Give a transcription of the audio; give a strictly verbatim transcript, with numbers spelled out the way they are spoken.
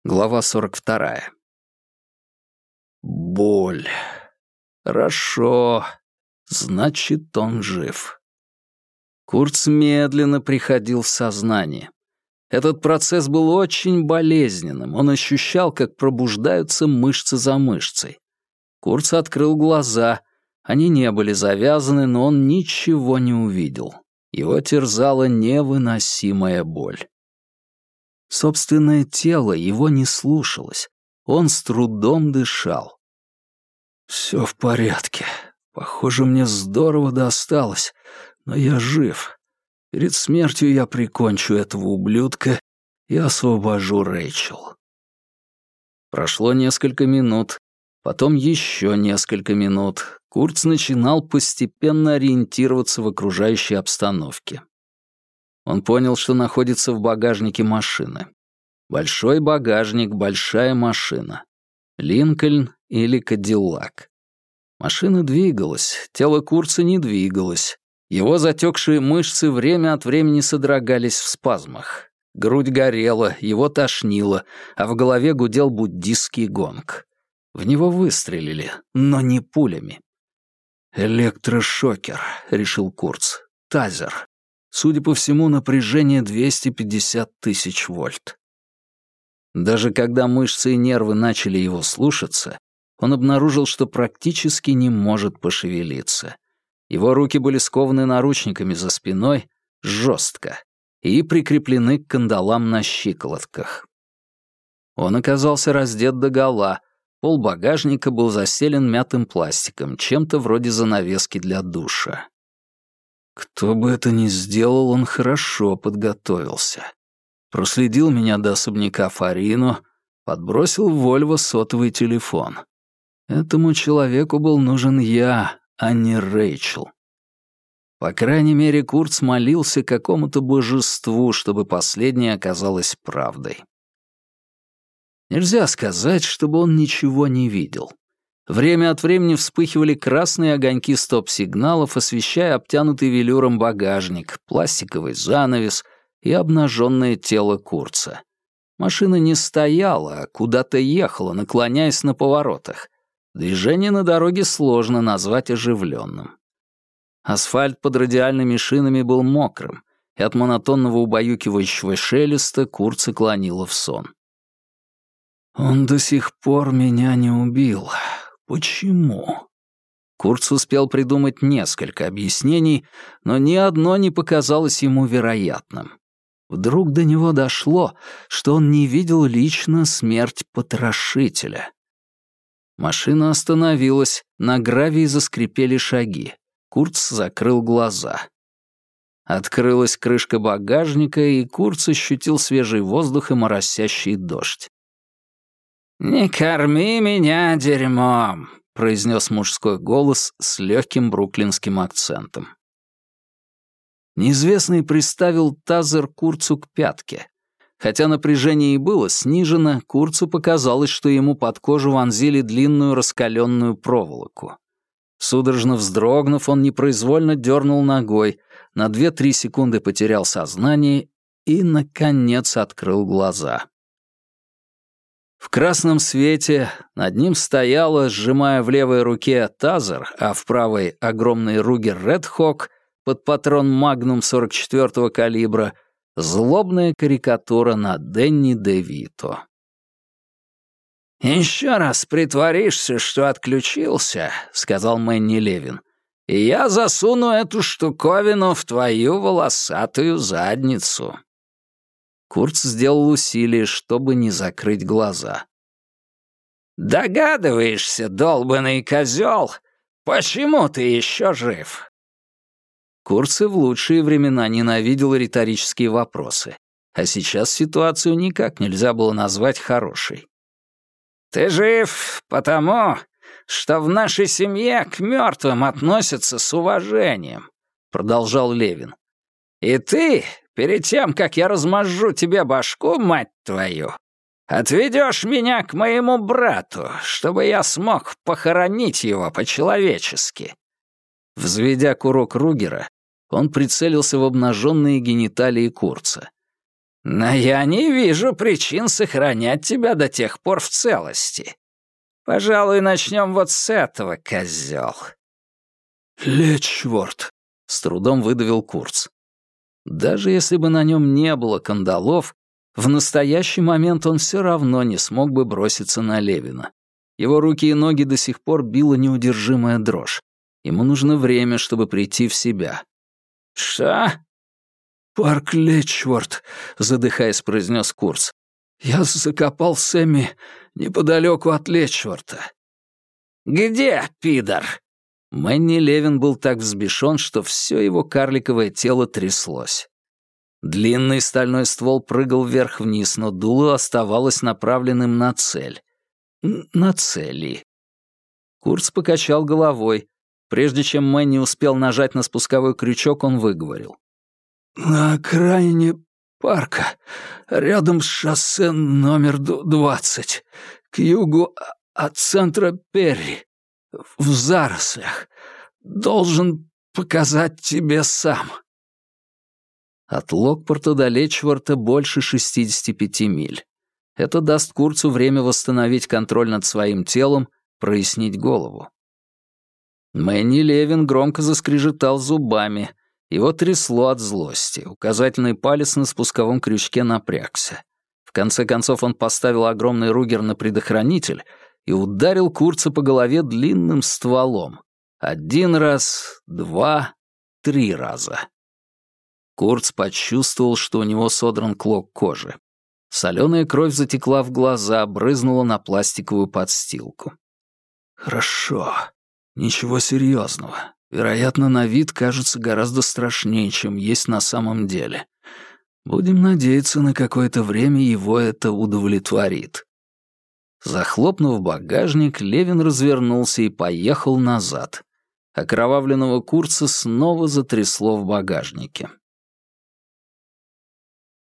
Глава сорок вторая. Боль. Хорошо. Значит, он жив. Курц медленно приходил в сознание. Этот процесс был очень болезненным. Он ощущал, как пробуждаются мышцы за мышцей. Курц открыл глаза. Они не были завязаны, но он ничего не увидел. Его терзала невыносимая боль. Собственное тело его не слушалось. Он с трудом дышал. «Все в порядке. Похоже, мне здорово досталось, но я жив. Перед смертью я прикончу этого ублюдка и освобожу Рэйчел». Прошло несколько минут, потом еще несколько минут. Курц начинал постепенно ориентироваться в окружающей обстановке. Он понял, что находится в багажнике машины. Большой багажник, большая машина. Линкольн или Кадиллак. Машина двигалась, тело Курца не двигалось. Его затекшие мышцы время от времени содрогались в спазмах. Грудь горела, его тошнило, а в голове гудел буддистский гонг. В него выстрелили, но не пулями. «Электрошокер», — решил Курц. «Тазер». Судя по всему, напряжение двести пятьдесят тысяч вольт. Даже когда мышцы и нервы начали его слушаться, он обнаружил, что практически не может пошевелиться. Его руки были скованы наручниками за спиной жестко и прикреплены к кандалам на щиколотках. Он оказался раздет догола, пол багажника был застелен мятым пластиком, чем-то вроде занавески для душа. Кто бы это ни сделал, он хорошо подготовился. Проследил меня до особняка Фарино, подбросил в Вольво сотовый телефон. Этому человеку был нужен я, а не Рэйчел. По крайней мере, Курц молился какому-то божеству, чтобы последнее оказалось правдой. Нельзя сказать, чтобы он ничего не видел. Время от времени вспыхивали красные огоньки стоп-сигналов, освещая обтянутый велюром багажник, пластиковый занавес и обнаженное тело Курца. Машина не стояла, а куда-то ехала, наклоняясь на поворотах. Движение на дороге сложно назвать оживленным. Асфальт под радиальными шинами был мокрым, и от монотонного убаюкивающего шелеста Курца клонило в сон. «Он до сих пор меня не убил. Почему?» Курц успел придумать несколько объяснений, но ни одно не показалось ему вероятным. Вдруг до него дошло, что он не видел лично смерть потрошителя. Машина остановилась, на гравии заскрипели шаги. Курц закрыл глаза. Открылась крышка багажника, и Курц ощутил свежий воздух и моросящий дождь. «Не корми меня дерьмом», — произнес мужской голос с легким бруклинским акцентом. Неизвестный приставил тазер Курцу к пятке. Хотя напряжение и было снижено, Курцу показалось, что ему под кожу вонзили длинную раскаленную проволоку. Судорожно вздрогнув, он непроизвольно дернул ногой, на две-три секунды потерял сознание и, наконец, открыл глаза. В красном свете над ним стояла, сжимая в левой руке тазер, а в правой — огромный Ругер Ред Хок под патрон Магнум сорок четвёртого калибра, злобная карикатура на Дэнни де Вито. «Еще раз притворишься, что отключился», — сказал Мэнни Левин, «и я засуну эту штуковину в твою волосатую задницу». Курц сделал усилие, чтобы не закрыть глаза. «Догадываешься, долбанный козел, почему ты еще жив?» Курц и в лучшие времена ненавидел риторические вопросы, а сейчас ситуацию никак нельзя было назвать хорошей. «Ты жив потому, что в нашей семье к мертвым относятся с уважением», — продолжал Левин. «И ты, перед тем, как я размажу тебе башку, мать твою, отведешь меня к моему брату, чтобы я смог похоронить его по-человечески». Взведя курок Ругера, он прицелился в обнаженные гениталии Курца. Но я не вижу причин сохранять тебя до тех пор в целости. Пожалуй, начнем вот с этого, козел. «Лечворт», — с трудом выдавил Курц. Даже если бы на нем не было кандалов, в настоящий момент он все равно не смог бы броситься на Левина. Его руки и ноги до сих пор била неудержимая дрожь. Ему нужно время, чтобы прийти в себя. «Что?» «Парк Лечворт», — задыхаясь, произнес Курц. «Я закопал Сэмми неподалеку от Лечворта». «Где, пидор?» Мэнни Левин был так взбешен, что все его карликовое тело тряслось. Длинный стальной ствол прыгал вверх-вниз, но дуло оставалось направленным на цель. На цели. Курц покачал головой. Прежде чем Мэнни успел нажать на спусковой крючок, он выговорил. «На окраине парка, рядом с шоссе номер двадцать, к югу от центра Перри, в зарослях. Должен показать тебе сам». От Локпорта до Лечворта больше шестидесяти пяти миль. Это даст Курцу время восстановить контроль над своим телом, прояснить голову. Мэнни Левин громко заскрежетал зубами. Его трясло от злости. Указательный палец на спусковом крючке напрягся. В конце концов он поставил огромный ругер на предохранитель и ударил Курца по голове длинным стволом. Один раз, два, три раза. Курц почувствовал, что у него содран клок кожи. Соленая кровь затекла в глаза, брызнула на пластиковую подстилку. «Хорошо. Ничего серьезного. Вероятно, на вид кажется гораздо страшнее, чем есть на самом деле. Будем надеяться, на какое-то время его это удовлетворит». Захлопнув багажник, Левин развернулся и поехал назад. Окровавленного Курца снова затрясло в багажнике.